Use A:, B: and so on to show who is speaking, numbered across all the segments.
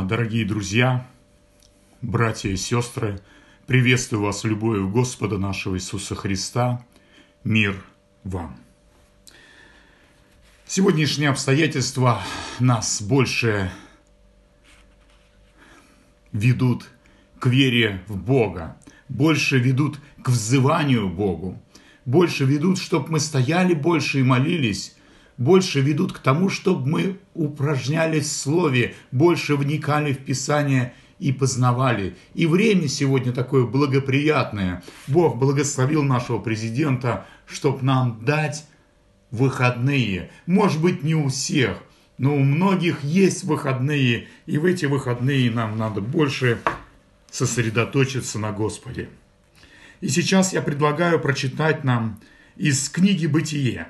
A: Дорогие друзья, братья и сестры, приветствую вас в любовью Господа нашего Иисуса Христа. Мир вам. Сегодняшние обстоятельства нас больше ведут к вере в Бога, больше ведут к взыванию Богу, больше ведут, чтобы мы стояли больше и молились, больше ведут к тому, чтобы мы упражнялись в Слове, больше вникали в Писание и познавали. И время сегодня такое благоприятное. Бог благословил нашего президента, чтобы нам дать выходные. Может быть, не у всех, но у многих есть выходные, и в эти выходные нам надо больше сосредоточиться на Господе. И сейчас я предлагаю прочитать нам из книги «Бытие»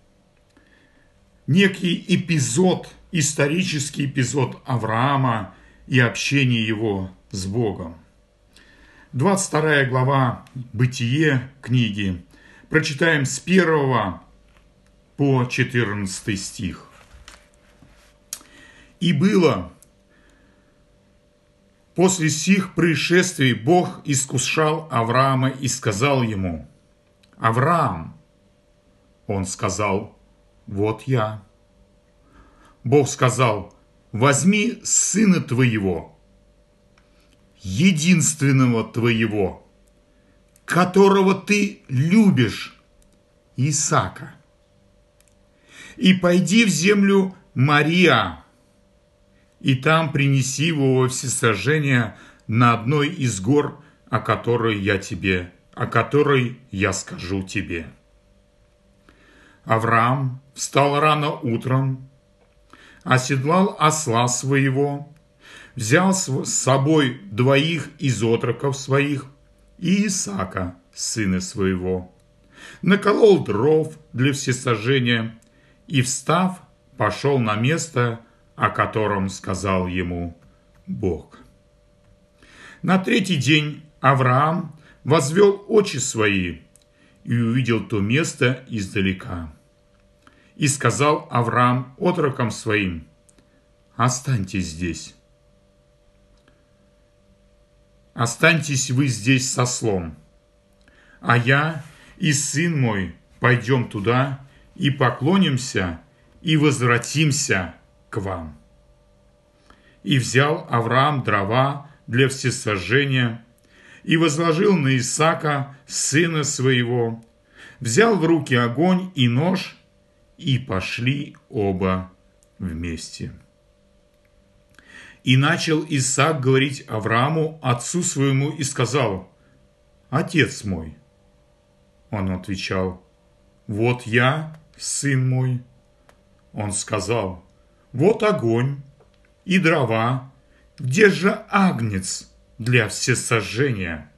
A: некий эпизод, исторический эпизод Авраама и общения его с Богом. 22 глава «Бытие» книги. Прочитаем с 1 по 14 стих. «И было, после сих происшествий Бог искушал Авраама и сказал ему: Авраам. Он сказал: вот я. Бог сказал: возьми сына твоего, единственного твоего, которого ты любишь, Исаака, и пойди в землю Мория, и там принеси его во всесожжение на одной из гор, о которой я скажу тебе. Авраам встал рано утром, оседлал осла своего, взял с собой 2 из отроков своих и Исаака, сына своего, наколол дров для всесожжения и, встав, пошел на место, о котором сказал ему Бог. На 3-й день Авраам возвел очи свои и увидел то место издалека. И сказал Авраам отрокам своим: останьтесь здесь. Останьтесь вы здесь с ослом, а я и сын мой пойдем туда и поклонимся и возвратимся к вам. И взял Авраам дрова для всесожжения и возложил на Исаака, сына своего, взял в руки огонь и нож, и пошли оба вместе. И начал Исаак говорить Аврааму, отцу своему, и сказал: отец мой. Он отвечал: вот я, сын мой. Он сказал: вот огонь и дрова, где же агнец для всесожжения?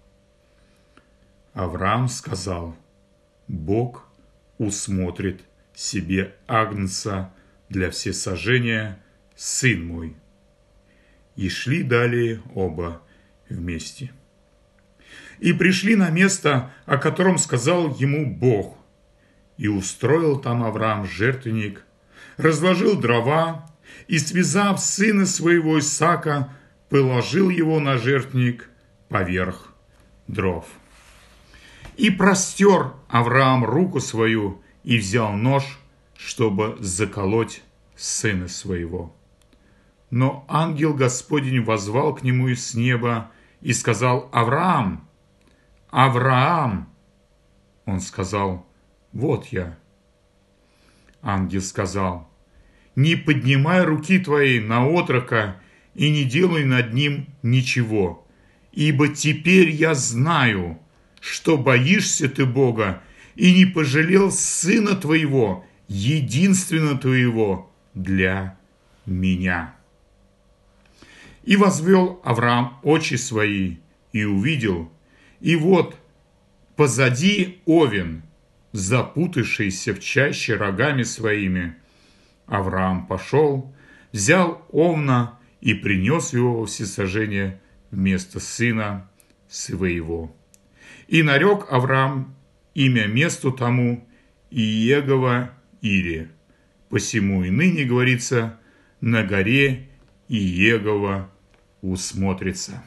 A: Авраам сказал: Бог усмотрит себе агнца для всесожжения, сын мой. И шли далее оба вместе. И пришли на место, о котором сказал ему Бог. И устроил там Авраам жертвенник, разложил дрова, и, связав сына своего Исаака, положил его на жертвенник поверх дров. И простер Авраам руку свою и взял нож, чтобы заколоть сына своего. Но ангел Господень воззвал к нему из неба и сказал: Авраам, Авраам! Он сказал: вот я. Ангел сказал: не поднимай руки твоей на отрока и не делай над ним ничего, ибо теперь я знаю, что боишься ты Бога, и не пожалел сына твоего, единственного твоего, для меня. И возвел Авраам очи свои, и увидел, и вот позади овен, запутавшийся в чаще рогами своими. Авраам пошел, взял овна и принес его во всесожжение вместо сына своего. И нарек Авраам имя месту тому Иегова Ире. Посему и ныне говорится: на горе и Егова усмотрится».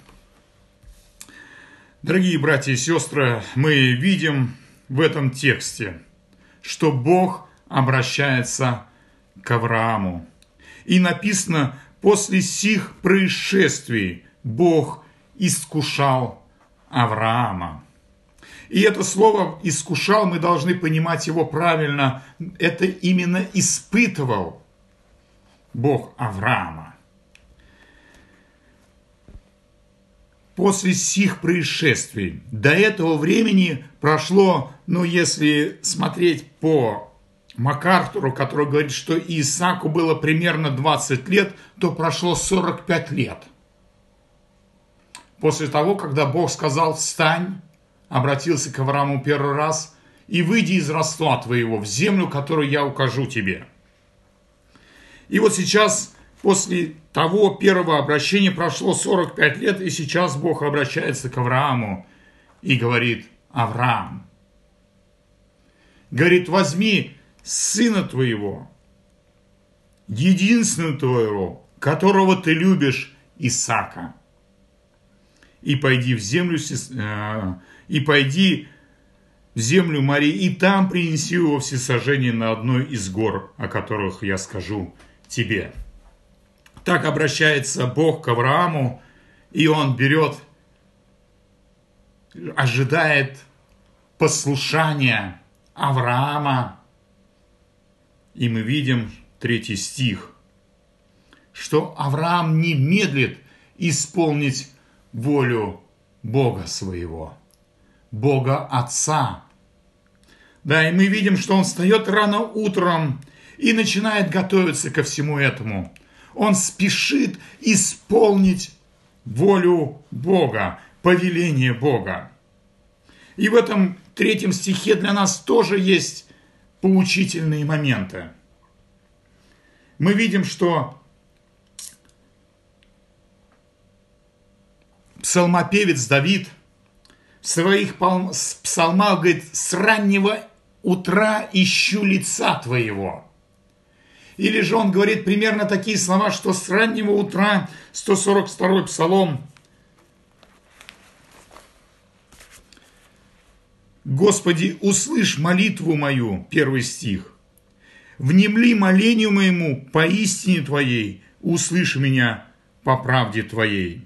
A: Дорогие братья и сестры, мы видим в этом тексте, что Бог обращается к Аврааму. И написано: «После сих происшествий Бог искушал Авраама». И это слово «искушал» мы должны понимать его правильно. Это именно испытывал Бог Авраама. После сих происшествий. До этого времени прошло, если смотреть по МакАртуру, который говорит, что Исааку было примерно 20 лет, то прошло 45 лет. После того, когда Бог сказал: «Встань», обратился к Аврааму первый раз, «и выйди из родства твоего в землю, которую я укажу тебе». И вот сейчас, после того первого обращения, прошло 45 лет, и сейчас Бог обращается к Аврааму и говорит: «Авраам», говорит, «возьми сына твоего, единственного твоего, которого ты любишь, Исаака, и пойди в землю Мории, и там принеси его всесожжение на одной из гор, о которых я скажу тебе». Так обращается Бог к Аврааму, и он ожидает послушания Авраама. И мы видим 3 стих, что Авраам не медлит исполнить волю Бога своего, Бога Отца. Да, и мы видим, что он встает рано утром и начинает готовиться ко всему этому. Он спешит исполнить волю Бога, повеление Бога. И в этом 3 стихе для нас тоже есть поучительные моменты. Мы видим, что псалмопевец Давид в своих псалмах говорит: «С раннего утра ищу лица твоего». Или же он говорит примерно такие слова, что с раннего утра, 142-й псалом: «Господи, услышь молитву мою», 1 стих, «внемли молению моему по истине Твоей, услышь меня по правде Твоей».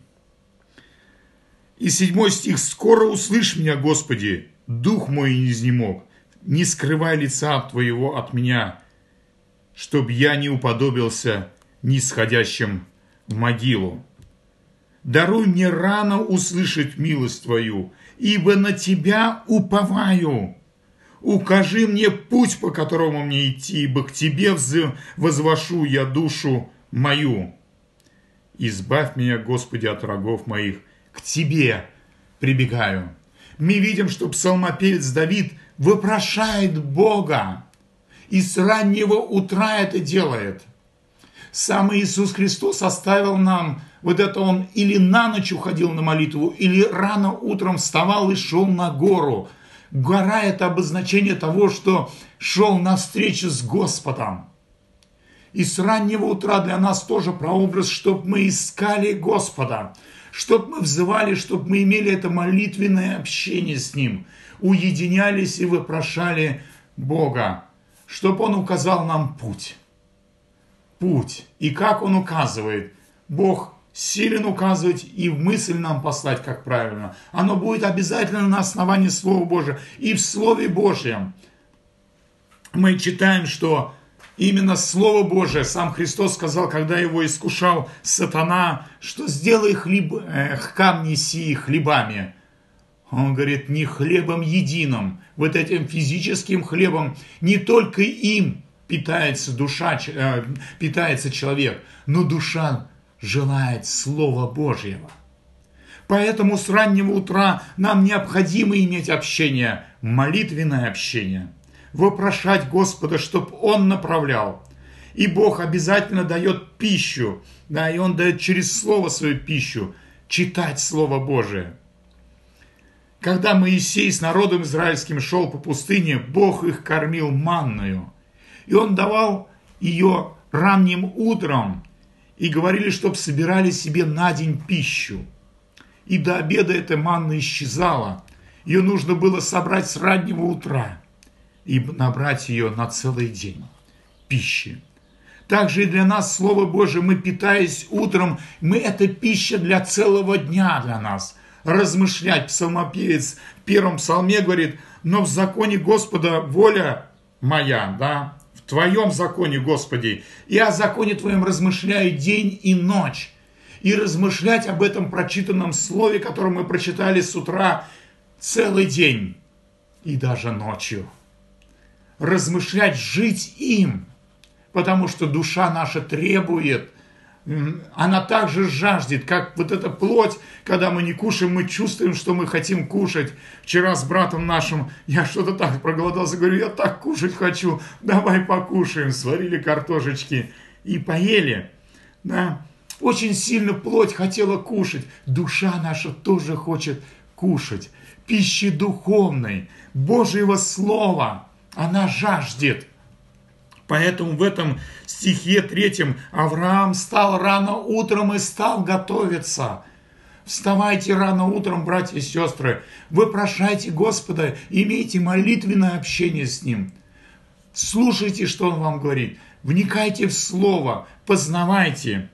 A: И 7 стих: «Скоро услышь меня, Господи, дух мой не изнемог, не скрывай лица Твоего от меня, чтоб я не уподобился нисходящим в могилу. Даруй мне рано услышать милость Твою, ибо на Тебя уповаю. Укажи мне путь, по которому мне идти, ибо к Тебе возвошу я душу мою. Избавь меня, Господи, от врагов моих, к Тебе прибегаю». Мы видим, что псалмопевец Давид вопрошает Бога, и с раннего утра это делает. Сам Иисус Христос оставил нам вот это, он или на ночь уходил на молитву, или рано утром вставал и шел на гору. Гора – это обозначение того, что шел навстречу с Господом. И с раннего утра для нас тоже прообраз, чтобы мы искали Господа, чтобы мы взывали, чтобы мы имели это молитвенное общение с Ним, уединялись и вопрошали Бога, чтобы Он указал нам путь. Путь. И как Он указывает? Бог силен указывать и в мысль нам послать, как правильно. Оно будет обязательно на основании Слова Божия. И в Слове Божьем мы читаем, что именно Слово Божие, сам Христос сказал, когда его искушал сатана, что сделай камни сии хлебами. Он говорит, не хлебом единым, вот этим физическим хлебом, не только им питается питается человек, но душа желает Слова Божьего. Поэтому с раннего утра нам необходимо иметь общение, молитвенное общение, вопрошать Господа, чтобы Он направлял. И Бог обязательно дает пищу, да, и Он дает через Слово свою пищу, читать Слово Божие. Когда Моисей с народом израильским шел по пустыне, Бог их кормил манною. И Он давал ее ранним утром. и говорили, чтобы собирали себе на день пищу. И до обеда эта манна исчезала. Ее нужно было собрать с раннего утра и набрать ее на целый день пищи. Также и для нас, Слово Божие, мы, питаясь утром, это пища для целого дня для нас. Размышлять, псалмопевец в первом псалме говорит: но в законе Господа воля моя, да, в Твоем законе, Господи, и о законе Твоем размышляю день и ночь. И размышлять об этом прочитанном слове, которое мы прочитали с утра, целый день и даже ночью. Размышлять, жить им, потому что душа наша требует, она также жаждет, как вот эта плоть, когда мы не кушаем, мы чувствуем, что мы хотим кушать. Вчера с братом нашим я что-то так проголодался, говорю: я так кушать хочу, давай покушаем. Сварили картошечки и поели, да. Очень сильно плоть хотела кушать, душа наша тоже хочет кушать. Пищи духовной, Божьего Слова, она жаждет. Поэтому в этом стихе 3 Авраам встал рано утром и стал готовиться. Вставайте рано утром, братья и сестры, вопрошайте Господа, имейте молитвенное общение с Ним. Слушайте, что Он вам говорит, вникайте в Слово, познавайте.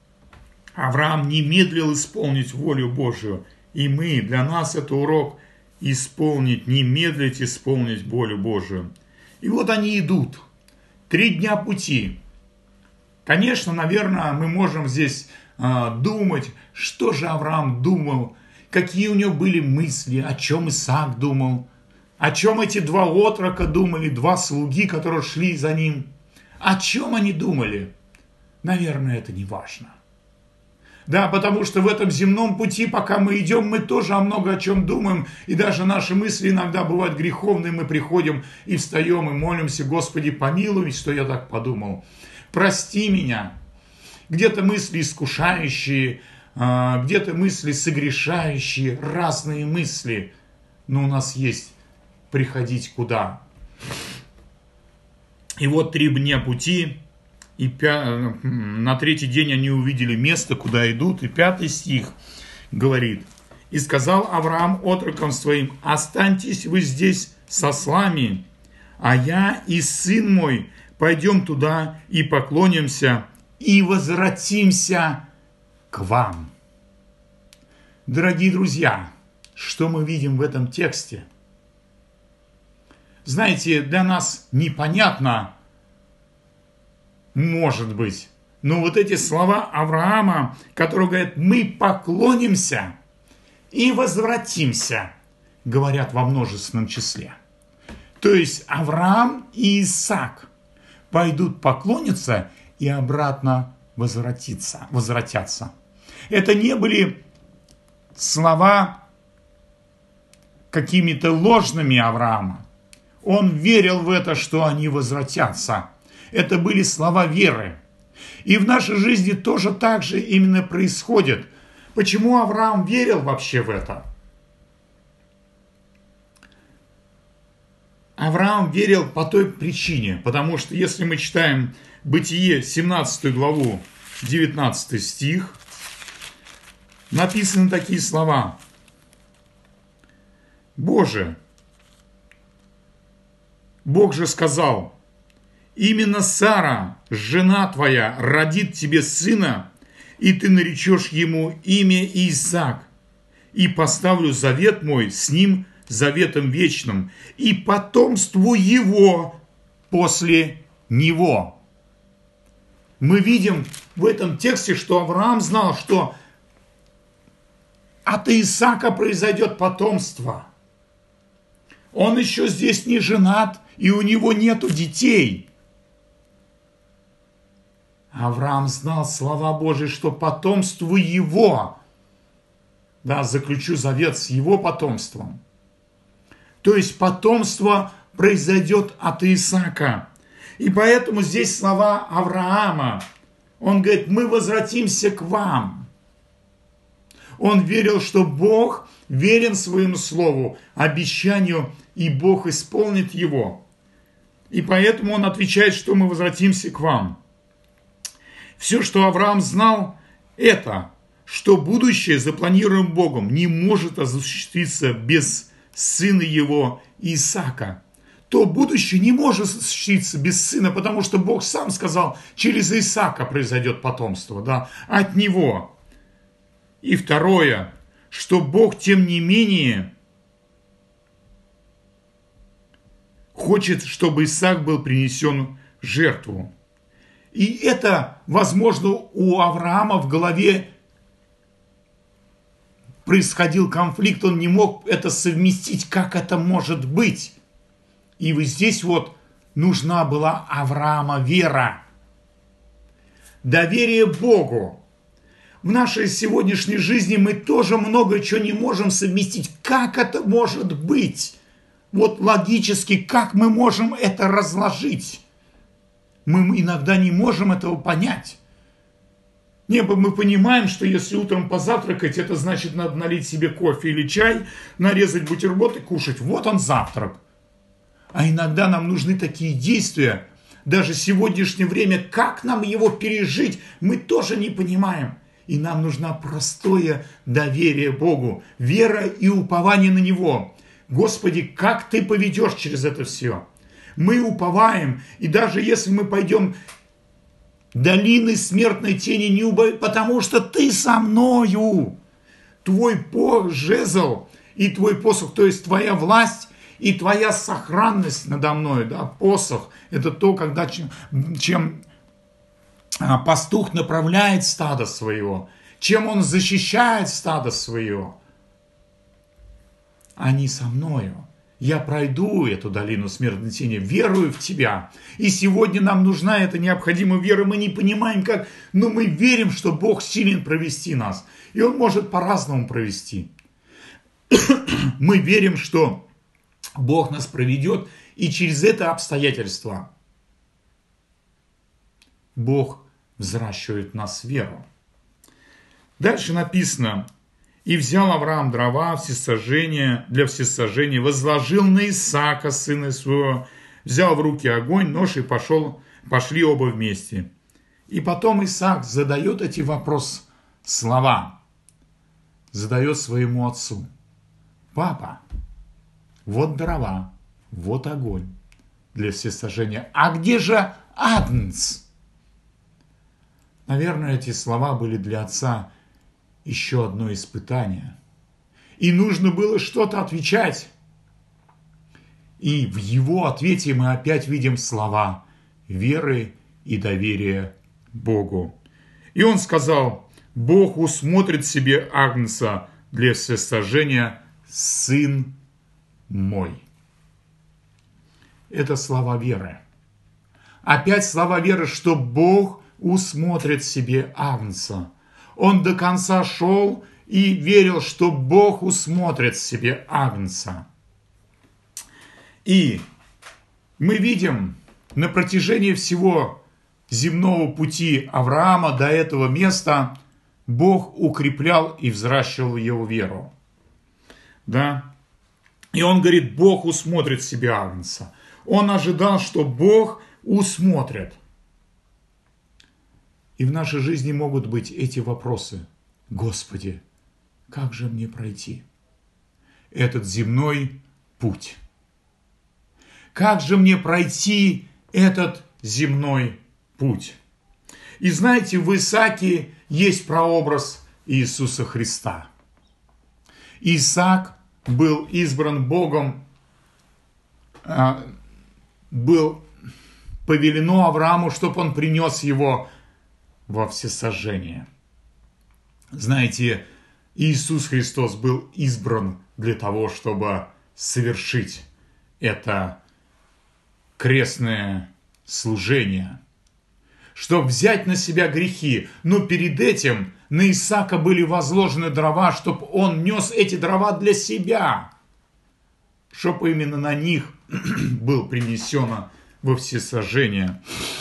A: Авраам не медлил исполнить волю Божию, и мы, для нас это урок исполнить, не медлить исполнить волю Божию. И вот они идут. 3 дня пути. Конечно, наверное, мы можем здесь думать, что же Авраам думал, какие у него были мысли, о чем Исаак думал, о чем эти 2 отрока думали, 2 слуги, которые шли за ним. О чем они думали? Наверное, это не важно. Да, потому что в этом земном пути, пока мы идем, мы тоже много о чем думаем, и даже наши мысли иногда бывают греховные, мы приходим и встаем, и молимся: Господи, помилуй, что я так подумал, прости меня. Где-то мысли искушающие, где-то мысли согрешающие, разные мысли, но у нас есть приходить куда? И вот 3 дня пути. И на 3-й день они увидели место, куда идут. И 5 стих говорит: «И сказал Авраам отрокам своим: останьтесь вы здесь с ослами, а я и сын мой пойдем туда и поклонимся, и возвратимся к вам». Дорогие друзья, что мы видим в этом тексте? Знаете, для нас непонятно, может быть. Но вот эти слова Авраама, которые говорят: мы поклонимся и возвратимся, говорят во множественном числе. То есть Авраам и Исаак пойдут поклониться и обратно возвратятся. Это не были слова какими-то ложными Авраама. Он верил в это, что они возвратятся. Это были слова веры. И в нашей жизни тоже так же именно происходит. Почему Авраам верил вообще в это? Авраам верил по той причине, потому что если мы читаем Бытие 17 главу, 19 стих, написаны такие слова: Бог же сказал: именно Сара, жена твоя, родит тебе сына, и ты наречешь ему имя Исаак, и поставлю завет мой с ним заветом вечным, и потомству его после него. Мы видим в этом тексте, что Авраам знал, что от Исаака произойдет потомство. Он еще здесь не женат, и у него нету детей. Авраам знал слова Божьи, что потомству его, заключу завет с его потомством. То есть потомство произойдет от Исаака. И поэтому здесь слова Авраама. Он говорит: мы возвратимся к вам. Он верил, что Бог верен своему слову, обещанию, и Бог исполнит его. И поэтому он отвечает, что мы возвратимся к вам. Все, что Авраам знал, это, что будущее, запланированное Богом, не может осуществиться без сына его Исаака. То будущее не может осуществиться без сына, потому что Бог сам сказал, через Исаака произойдет потомство, да, от него. И второе, что Бог, тем не менее, хочет, чтобы Исаак был принесен в жертву. И это, возможно, у Авраама в голове происходил конфликт, он не мог это совместить, как это может быть. И вот здесь вот нужна была Авраама вера, доверие Богу. В нашей сегодняшней жизни мы тоже много чего не можем совместить. Как это может быть? Вот логически, как мы можем это разложить? Мы иногда не можем этого понять. Мы понимаем, что если утром позавтракать, это значит надо налить себе кофе или чай, нарезать бутерброд и кушать. Вот он завтрак. А иногда нам нужны такие действия. Даже в сегодняшнее время, как нам его пережить, мы тоже не понимаем. И нам нужно простое доверие Богу, вера и упование на Него. Господи, как Ты поведешь через это все? Мы уповаем, и даже если мы пойдем долины смертной тени, не убоимся, потому что Ты со мною. Твой жезл и Твой посох, то есть Твоя власть и Твоя сохранность надо мной, да, посох, это то, когда чем пастух направляет стадо своего, чем он защищает стадо своего. Они со мною. Я пройду эту долину смертной тени, верую в Тебя. И сегодня нам нужна эта необходимая вера. Мы не понимаем как, но мы верим, что Бог силен провести нас. И Он может по-разному провести. Мы верим, что Бог нас проведет, и через это обстоятельство Бог взращивает в нас веру. Дальше написано: «И взял Авраам дрова для всесожжения, возложил на Исаака, сына своего, взял в руки огонь, нож и пошли оба вместе». И потом Исаак задает эти слова, задает своему отцу: «Папа, вот дрова, вот огонь для всесожжения, а где же агнец?» Наверное, эти слова были для отца еще одно испытание. И нужно было что-то отвечать. И в его ответе мы опять видим слова веры и доверия Богу. И он сказал: «Бог усмотрит себе агнца для всесожжения, сын мой». Это слова веры. Опять слова веры, что Бог усмотрит себе агнца. Он до конца шел и верил, что Бог усмотрит себе агнца. И мы видим на протяжении всего земного пути Авраама до этого места Бог укреплял и взращивал его веру. Да? И он говорит: Бог усмотрит себе агнца. Он ожидал, что Бог усмотрит. И в нашей жизни могут быть эти вопросы: Господи, как же мне пройти этот земной путь? Как же мне пройти этот земной путь? И знаете, в Исааке есть прообраз Иисуса Христа. Исаак был избран Богом, был повелено Аврааму, чтобы он принес его во всесожжение. Знаете, Иисус Христос был избран для того, чтобы совершить это крестное служение, чтобы взять на себя грехи. Но перед этим на Исаака были возложены дрова, чтобы он нес эти дрова для себя, чтобы именно на них был принесено во всесожжение.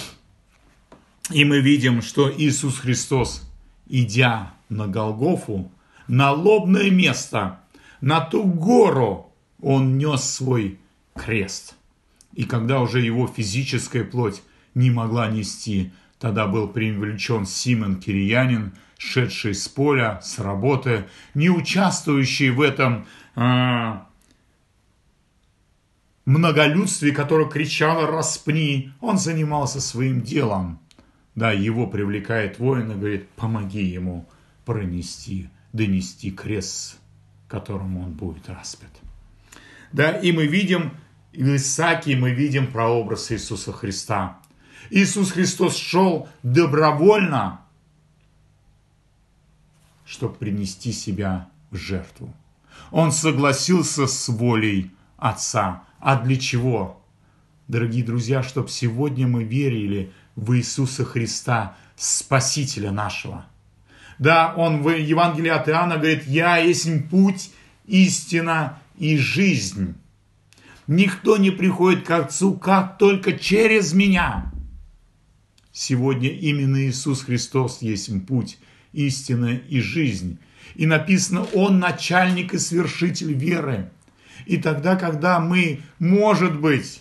A: И мы видим, что Иисус Христос, идя на Голгофу, на лобное место, на ту гору, Он нес свой крест. И когда уже Его физическая плоть не могла нести, Тогда был привлечен Симон Кириянин, шедший с поля, с работы, не участвующий в этом многолюдстве, которое кричало «распни». Он занимался своим делом. Да, его привлекает воин и говорит: помоги ему донести крест, которым он будет распят. Да, и мы видим в Исааке, мы видим прообраз Иисуса Христа. Иисус Христос шел добровольно, чтобы принести себя в жертву. Он согласился с волей Отца. А для чего? Дорогие друзья, чтобы сегодня мы верили в Иисуса Христа, Спасителя нашего. Да, он в Евангелии от Иоанна говорит: «Я есть путь, истина и жизнь. Никто не приходит к Отцу, как только через меня». Сегодня именно Иисус Христос есть путь, истина и жизнь. И написано: Он начальник и свершитель веры. И тогда, когда мы, может быть,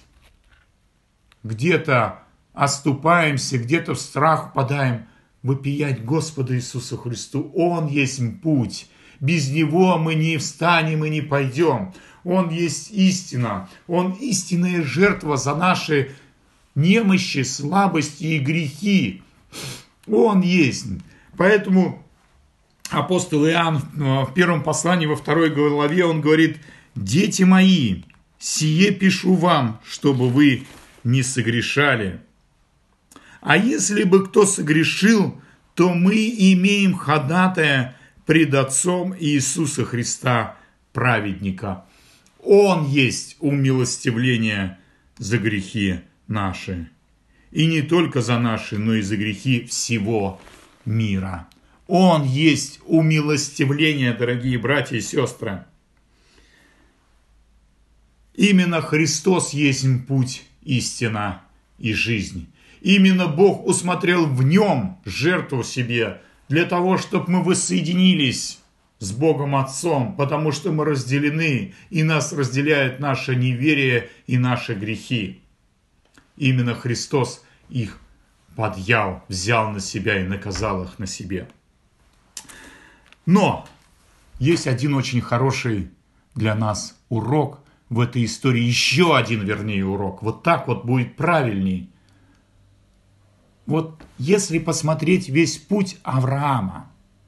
A: где-то оступаемся, где-то в страх впадаем, вопиять Господу Иисусу Христу. Он есть путь. Без Него мы не встанем и не пойдем. Он есть истина. Он истинная жертва за наши немощи, слабости и грехи. Он есть. Поэтому апостол Иоанн в первом послании, во 2 главе, он говорит: «Дети мои, сие пишу вам, чтобы вы не согрешали. А если бы кто согрешил, то мы имеем ходатая пред Отцом Иисуса Христа, праведника». Он есть умилостивление за грехи наши. И не только за наши, но и за грехи всего мира. Он есть умилостивление, дорогие братья и сестры. Именно Христос есть путь, истина и жизнь. Именно Бог усмотрел в нем жертву себе, для того, чтобы мы воссоединились с Богом Отцом, потому что мы разделены, и нас разделяет наше неверие и наши грехи. Именно Христос их подъял, взял на себя и наказал их на себе. Но есть один очень хороший для нас урок в этой истории, еще один, вернее, урок. Вот так вот будет правильней. Вот если посмотреть весь путь Авраама,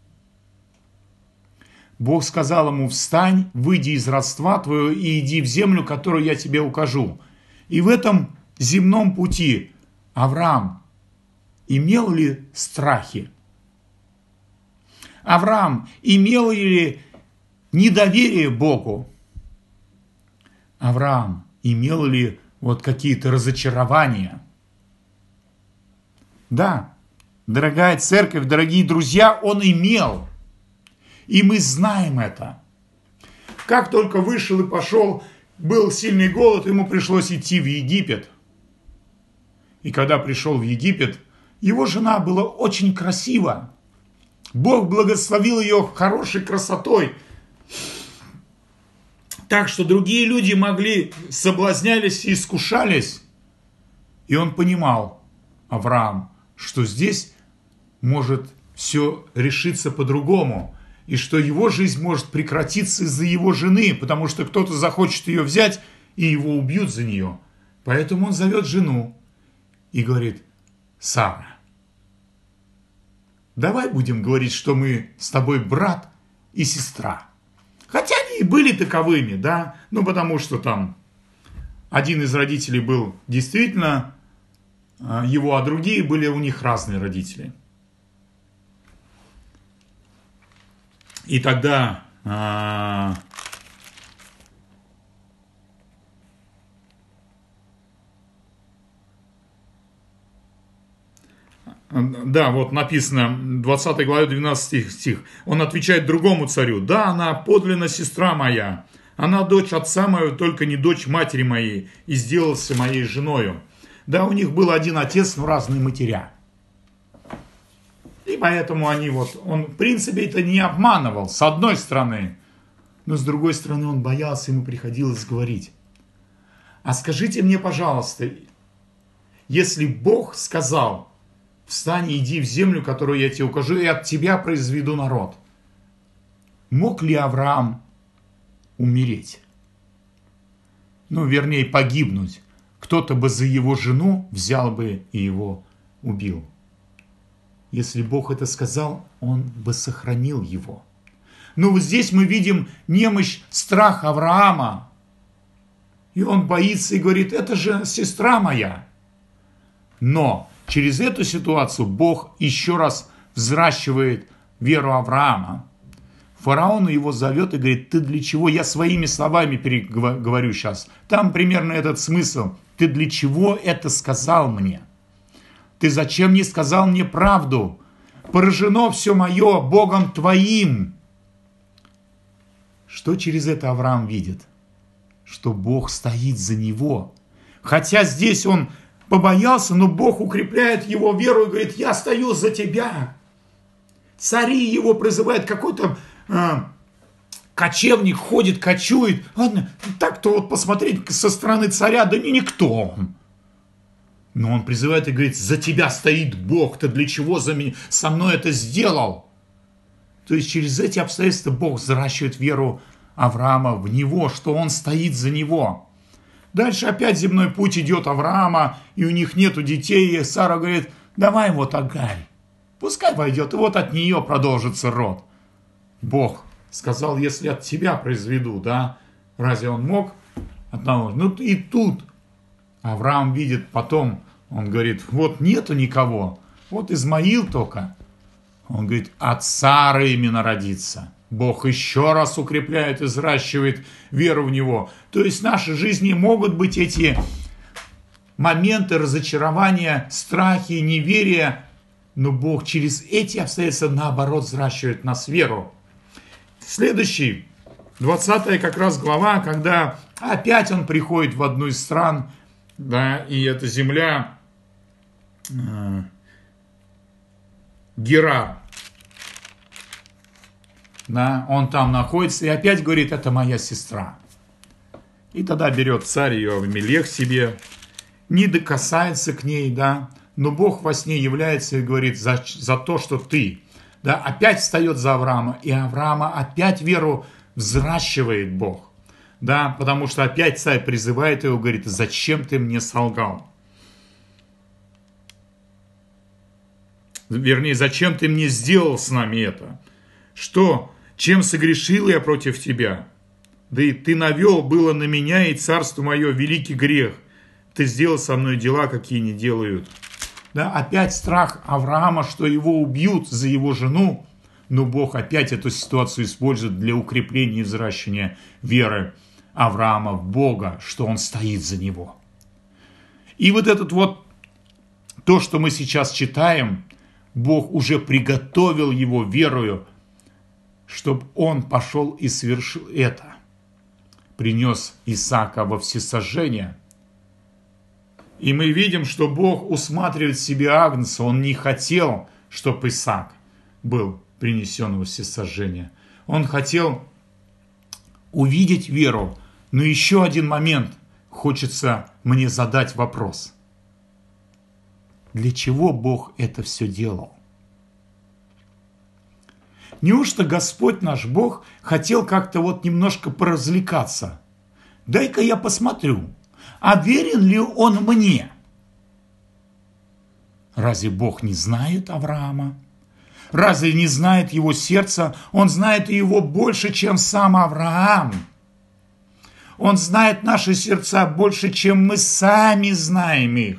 A: Бог сказал ему: встань, выйди из родства твоего и иди в землю, которую я тебе укажу. И в этом земном пути Авраам имел ли страхи? Авраам имел ли недоверие Богу? Авраам имел ли вот какие-то разочарования? Да, дорогая церковь, дорогие друзья, он имел. И мы знаем это. Как только вышел и пошел, был сильный голод, ему пришлось идти в Египет. И когда пришел в Египет, его жена была очень красива. Бог благословил ее хорошей красотой. Так что другие люди соблазнялись и искушались. И он понимал, Авраам, что здесь может все решиться по-другому. И что его жизнь может прекратиться из-за его жены, потому что кто-то захочет ее взять, и его убьют за нее. Поэтому он зовет жену и говорит: Сара, давай будем говорить, что мы с тобой брат и сестра. Хотя они и были таковыми, да, ну потому что там один из родителей был действительно его, а другие были у них разные родители. И тогда да, вот написано, 20 главе 12 стих. Он отвечает другому царю: да, она подлинно сестра моя. Она дочь отца моего, только не дочь матери моей, и сделался моей женою. Да, у них был один отец, но разные матеря. И поэтому он в принципе это не обманывал, с одной стороны. Но с другой стороны он боялся, ему приходилось говорить: а скажите мне, пожалуйста, если Бог сказал, встань и иди в землю, которую я тебе укажу, и от тебя произведу народ. Мог ли Авраам умереть? Ну, вернее, погибнуть. Кто-то бы за его жену взял бы и его убил. Если Бог это сказал, он бы сохранил его. Но вот здесь мы видим немощь, страх Авраама. И он боится и говорит, это же сестра моя. Но через эту ситуацию Бог еще раз взращивает веру Авраама. Фараон его зовет и говорит, ты для чего? Я своими словами говорю сейчас. Там примерно этот смысл. Ты для чего это сказал мне? Ты зачем не сказал мне правду? Поражено все мое Богом твоим. Что через это Авраам видит? Что Бог стоит за него. Хотя здесь он побоялся, но Бог укрепляет его веру и говорит, я стою за тебя. Цари его призывают, какой-то кочевник ходит, кочует. Ладно, так-то вот посмотреть со стороны царя, да не никто. Но он призывает и говорит, за тебя стоит Бог, ты для чего со мной это сделал? То есть через эти обстоятельства Бог взращивает веру Авраама в него, что он стоит за него. Дальше опять земной путь идет Авраама, и у них нету детей, и Сара говорит, давай вот Агарь, пускай войдет, и вот от нее продолжится род. Бог сказал, если от тебя произведу, да, разве он мог? Одного. Ну и тут Авраам видит потом, он говорит, вот нету никого, вот Измаил только. Он говорит, от Сары именно родится. Бог еще раз укрепляет и взращивает веру в него. То есть в нашей жизни могут быть эти моменты разочарования, страхи, неверия, но Бог через эти обстоятельства наоборот взращивает в нас веру. Следующий, 20 как раз глава, когда опять он приходит в одну из стран, да, и эта земля Герар. Да, он там находится и опять говорит, это моя сестра. И тогда берет царь ее Авимелех себе, не докасается к ней, да, но Бог во сне является и говорит, за то, что ты, да, опять встает за Авраама, и Авраама опять веру взращивает Бог, да, потому что опять царь призывает его, говорит, зачем ты мне солгал? Вернее, зачем ты мне сделал с нами это? Что? Чем согрешил я против тебя? Да и ты навел было на меня и царство мое великий грех. Ты сделал со мной дела, какие не делают. Да, опять страх Авраама, что его убьют за его жену, но Бог опять эту ситуацию использует для укрепления и взращивания веры Авраама в Бога, что он стоит за него. И вот этот вот, то, что мы сейчас читаем, Бог уже приготовил его верою, чтобы он пошел и совершил это. Принес Исаака во всесожжение. И мы видим, что Бог усматривает себе агнца. Он не хотел, чтобы Исаак был принесен во всесожжение. Он хотел увидеть веру. Но еще один момент. Хочется мне задать вопрос. Для чего Бог это все делал? Неужто Господь наш Бог хотел как-то вот немножко поразвлекаться? Дай-ка я посмотрю, а верен ли он мне? Разве Бог не знает Авраама? Разве не знает его сердца? Он знает его больше, чем сам Авраам. Он знает наши сердца больше, чем мы сами знаем их.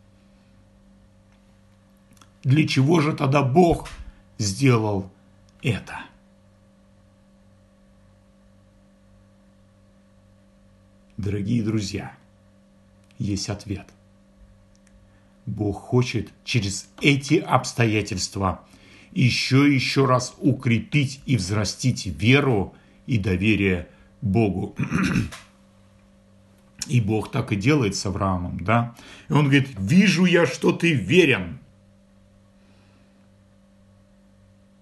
A: Для чего же тогда Бог сделал это? Дорогие друзья, есть ответ. Бог хочет через эти обстоятельства еще раз укрепить и взрастить веру и доверие Богу. И Бог так и делает с Авраамом, да? И он говорит, вижу я, что ты верен.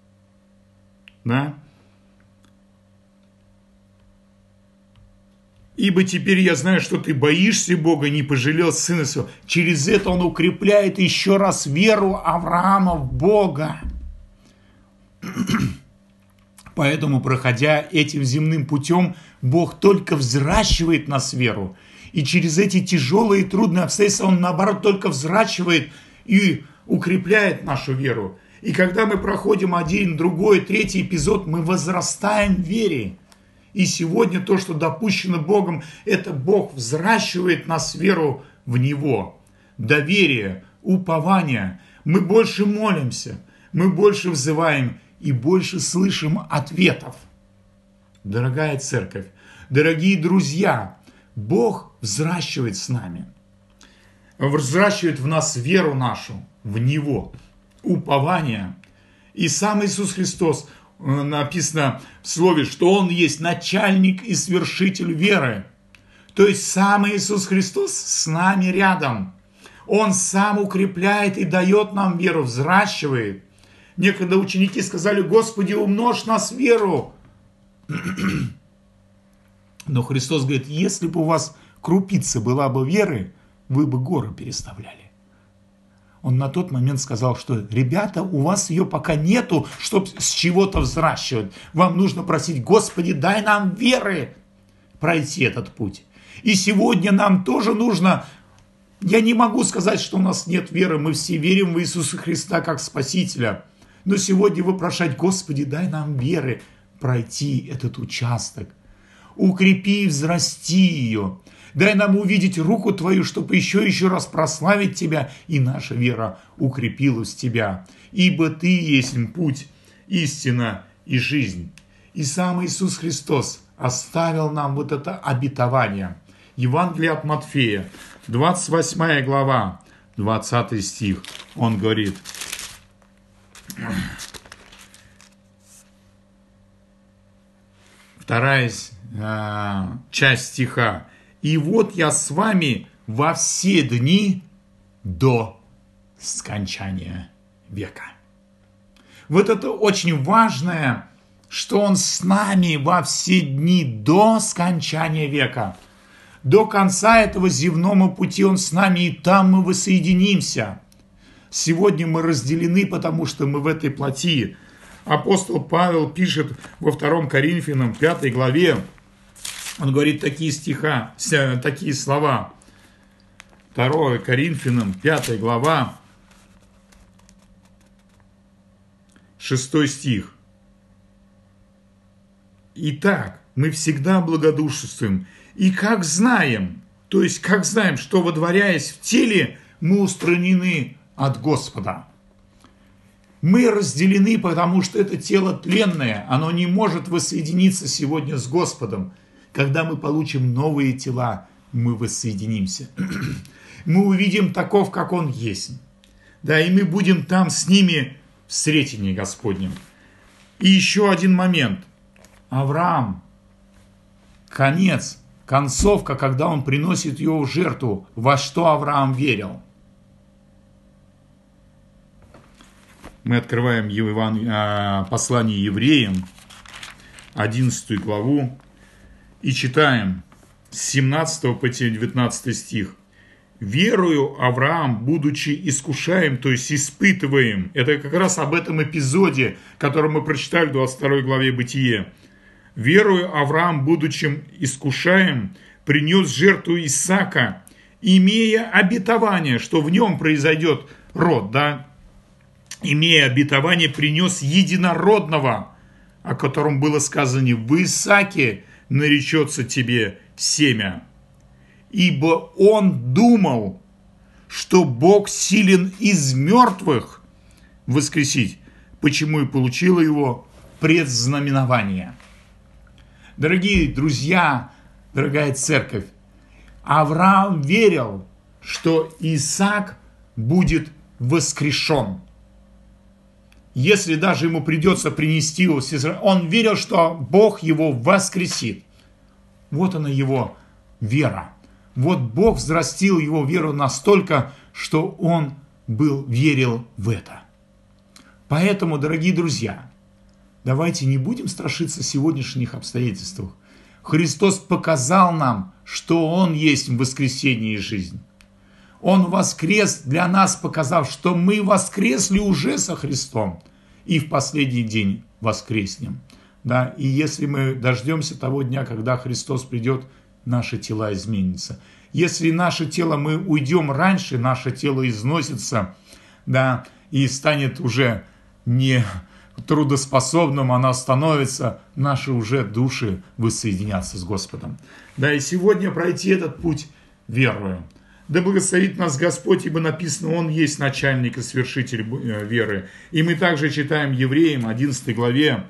A: Да? Ибо теперь я знаю, что ты боишься Бога, не пожалел сына своего. Через это он укрепляет еще раз веру Авраама в Бога. Поэтому, проходя этим земным путем, Бог только взращивает нас веру. И через эти тяжелые и трудные обстоятельства Он, наоборот, только взращивает и укрепляет нашу веру. И когда мы проходим один, другой, третий эпизод, мы возрастаем в вере. И сегодня то, что допущено Богом, это Бог взращивает нас веру в Него. Доверие, упование. Мы больше молимся, мы больше взываем и больше слышим ответов. Дорогая церковь, дорогие друзья, Бог взращивает с нами. Взращивает в нас веру нашу, в Него, упование. И сам Иисус Христос, написано в Слове, что Он есть начальник и свершитель веры. То есть сам Иисус Христос с нами рядом. Он сам укрепляет и дает нам веру, взращивает. Некогда ученики сказали: Господи, умножь нас веру. Но Христос говорит: если бы у вас крупица была бы веры, вы бы горы переставляли. Он на тот момент сказал, что ребята, у вас ее пока нету, чтобы с чего-то взращивать. Вам нужно просить: Господи, дай нам веры пройти этот путь. И сегодня нам тоже нужно, я не могу сказать, что у нас нет веры, мы все верим в Иисуса Христа как Спасителя. Но сегодня вопрошать: Господи, дай нам веры пройти этот участок. Укрепи и взрасти ее. Дай нам увидеть руку Твою, чтобы еще раз прославить Тебя, и наша вера укрепилась в Тебя. Ибо Ты есть путь, истина и жизнь. И сам Иисус Христос оставил нам вот это обетование. Евангелие от Матфея, 28 глава, 20 стих. Он говорит: вторая часть стиха. И вот я с вами во все дни до скончания века. Вот это очень важное, что Он с нами во все дни до скончания века. До конца этого земного пути Он с нами, и там мы воссоединимся. Сегодня мы разделены, потому что мы в этой плоти. Апостол Павел пишет во 2 Коринфянам 5 главе, он говорит такие слова. 2 Коринфянам 5 глава, 6 стих. Итак, мы всегда благодушествуем, и как знаем, что, водворяясь в теле, мы устранены от Господа. Мы разделены, потому что это тело тленное, оно не может воссоединиться сегодня с Господом. Когда мы получим новые тела, мы воссоединимся. Мы увидим таков, как Он есть. Да, и мы будем там с ними в сретении Господнем. И еще один момент. Авраам, концовка, когда он приносит его в жертву, во что Авраам верил. Мы открываем послание евреям, 11 главу, и читаем с 17 по 19 стих. «Верою Авраам, будучи искушаем, то есть испытываем», это как раз об этом эпизоде, который мы прочитали в 22 главе Бытие. «Верою Авраам, будучи искушаем, принес жертву Исаака, имея обетование, что в нем произойдет род, да? Имея обетование, принес единородного, о котором было сказано: в Исааке наречется тебе семя. Ибо он думал, что Бог силен из мертвых воскресить, почему и получило его предзнаменование». Дорогие друзья, дорогая церковь, Авраам верил, что Исаак будет воскрешен. Если даже ему придется принести его, он верил, что Бог его воскресит. Вот она его вера. Вот Бог взрастил его веру настолько, что он верил в это. Поэтому, дорогие друзья, давайте не будем страшиться сегодняшних обстоятельств. Христос показал нам, что Он есть воскресение и жизнь. Он воскрес для нас, показав, что мы воскресли уже со Христом и в последний день воскреснем. Да? И если мы дождемся того дня, когда Христос придет, наши тела изменятся. Если наше тело, мы уйдем раньше, наше тело износится, да, и станет уже не трудоспособным, оно становится, наши уже души воссоединятся с Господом. Да, и сегодня пройти этот путь верою. Да благословит нас Господь, ибо написано, Он есть начальник и свершитель веры. И мы также читаем Евреям 11 главе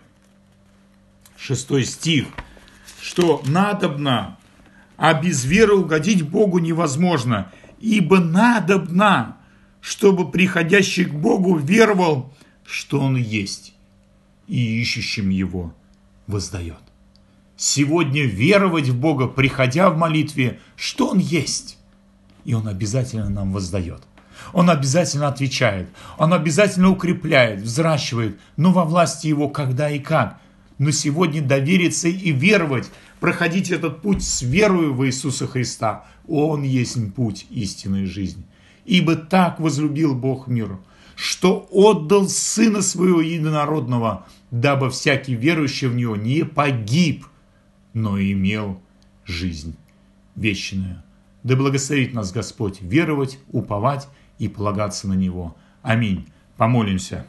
A: 6 стих, что надобно, а без веры угодить Богу невозможно, ибо надобно, чтобы приходящий к Богу веровал, что Он есть, и ищущим Его воздает. Сегодня веровать в Бога, приходя в молитве, что Он есть, и Он обязательно нам воздает. Он обязательно отвечает, Он обязательно укрепляет, взращивает, но во власти Его когда и как. Но сегодня довериться и веровать, проходить этот путь с верою в Иисуса Христа. Он есть путь истинной жизни. Ибо так возлюбил Бог мир, что отдал Сына Своего Единородного, дабы всякий верующий в Него не погиб, но имел жизнь вечную. Да благословит нас Господь веровать, уповать и полагаться на Него. Аминь. Помолимся.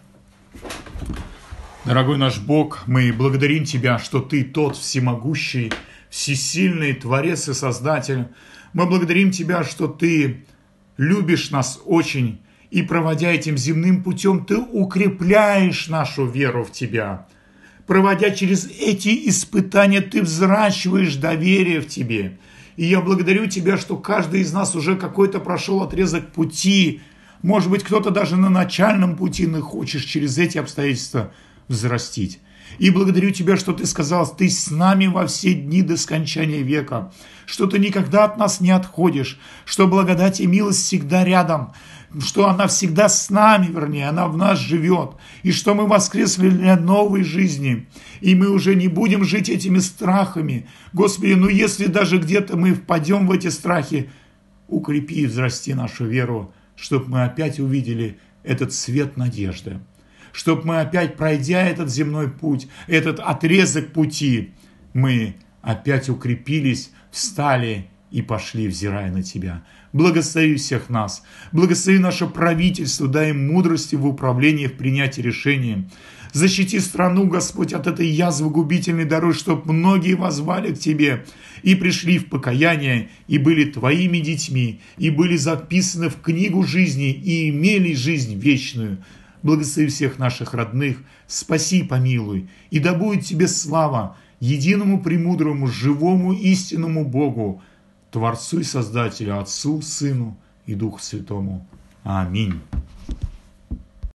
A: Дорогой наш Бог, мы благодарим Тебя, что Ты тот всемогущий, всесильный Творец и Создатель. Мы благодарим Тебя, что Ты любишь нас очень, и проводя этим земным путем, Ты укрепляешь нашу веру в Тебя. Проводя через эти испытания, Ты взращиваешь доверие в Тебе. И я благодарю Тебя, что каждый из нас уже какой-то прошел отрезок пути. Может быть, кто-то даже на начальном пути, но хочешь через эти обстоятельства взрастить. И благодарю Тебя, что Ты сказал, Ты с нами во все дни до скончания века, что Ты никогда от нас не отходишь, что благодать и милость всегда рядом, что она всегда с нами, вернее, она в нас живет, и что мы воскресли для новой жизни, и мы уже не будем жить этими страхами. Господи, ну если даже где-то мы впадем в эти страхи, укрепи и взрасти нашу веру, чтобы мы опять увидели этот свет надежды, чтобы мы опять, пройдя этот земной путь, этот отрезок пути, мы опять укрепились, встали и пошли, взирая на Тебя. Благослови всех нас, благослови наше правительство, дай им мудрости в управлении, в принятии решений. Защити страну, Господь, от этой язвы губительной дороги, чтобы многие воззвали к Тебе и пришли в покаяние, и были Твоими детьми, и были записаны в книгу жизни, и имели жизнь вечную. Благослови всех наших родных, спаси, помилуй, и да будет Тебе слава, единому премудрому, живому, истинному Богу, Творцу и Создателю, Отцу, Сыну и Духу Святому. Аминь.